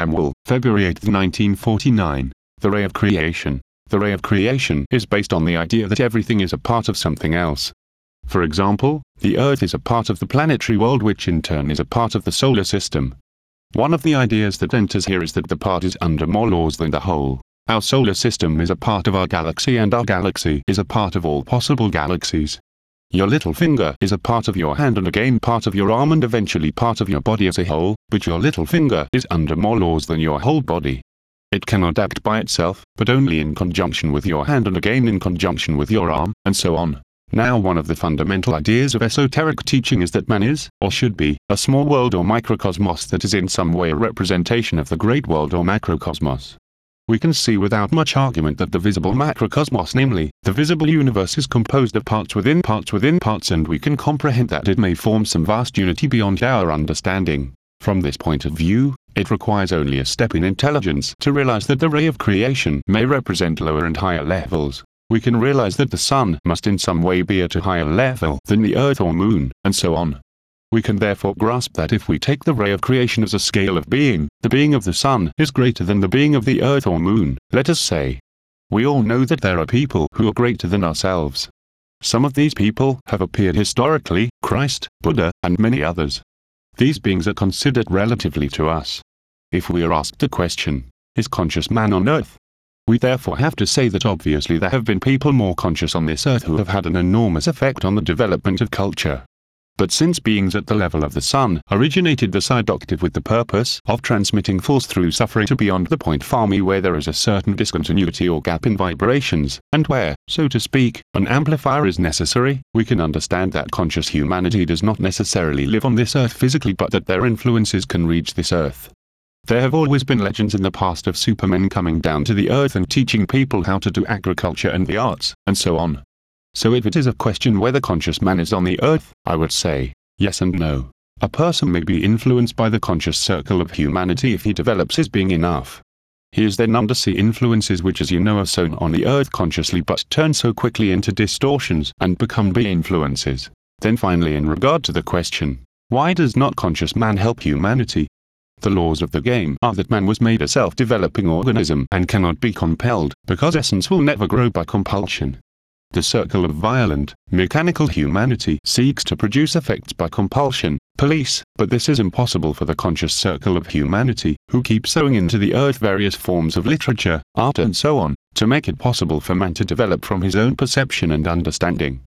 Amwell, February 8, 1949. The Ray of Creation. The ray of creation is based on the idea that everything is a part of something else. For example, the Earth is a part of the planetary world, which in turn is a part of the solar system. One of the ideas that enters here is that the part is under more laws than the whole. Our solar system is a part of our galaxy, and our galaxy is a part of all possible galaxies. Your little finger is a part of your hand and again part of your arm and eventually part of your body as a whole, but your little finger is under more laws than your whole body. It cannot act by itself, but only in conjunction with your hand and again in conjunction with your arm, and so on. Now, one of the fundamental ideas of esoteric teaching is that man is, or should be, a small world or microcosmos that is in some way a representation of the great world or macrocosmos. We can see without much argument that the visible macrocosmos, namely, the visible universe, is composed of parts within parts within parts, and we can comprehend that it may form some vast unity beyond our understanding. From this point of view, it requires only a step in intelligence to realize that the ray of creation may represent lower and higher levels. We can realize that the sun must in some way be at a higher level than the earth or moon, and so on. We can therefore grasp that if we take the ray of creation as a scale of being, the being of the sun is greater than the being of the earth or moon, let us say. We all know that there are people who are greater than ourselves. Some of these people have appeared historically: Christ, Buddha, and many others. These beings are considered relatively to us. If we are asked the question, is conscious man on earth? We therefore have to say that obviously there have been people more conscious on this earth who have had an enormous effect on the development of culture. But since beings at the level of the sun originated the seductive with the purpose of transmitting force through suffering to beyond the point Fermi, where there is a certain discontinuity or gap in vibrations, and where, so to speak, an amplifier is necessary, we can understand that conscious humanity does not necessarily live on this earth physically, but that their influences can reach this earth. There have always been legends in the past of supermen coming down to the earth and teaching people how to do agriculture and the arts, and so on. So if it is a question whether conscious man is on the earth, I would say, yes and no. A person may be influenced by the conscious circle of humanity if he develops his being enough. He is then undersea influences which, as you know, are sown on the earth consciously but turn so quickly into distortions and become be influences. Then finally, in regard to the question, why does not conscious man help humanity? The laws of the game are that man was made a self-developing organism and cannot be compelled, because essence will never grow by compulsion. The circle of violent, mechanical humanity seeks to produce effects by compulsion, police, but this is impossible for the conscious circle of humanity, who keep sowing into the earth various forms of literature, art and so on, to make it possible for man to develop from his own perception and understanding.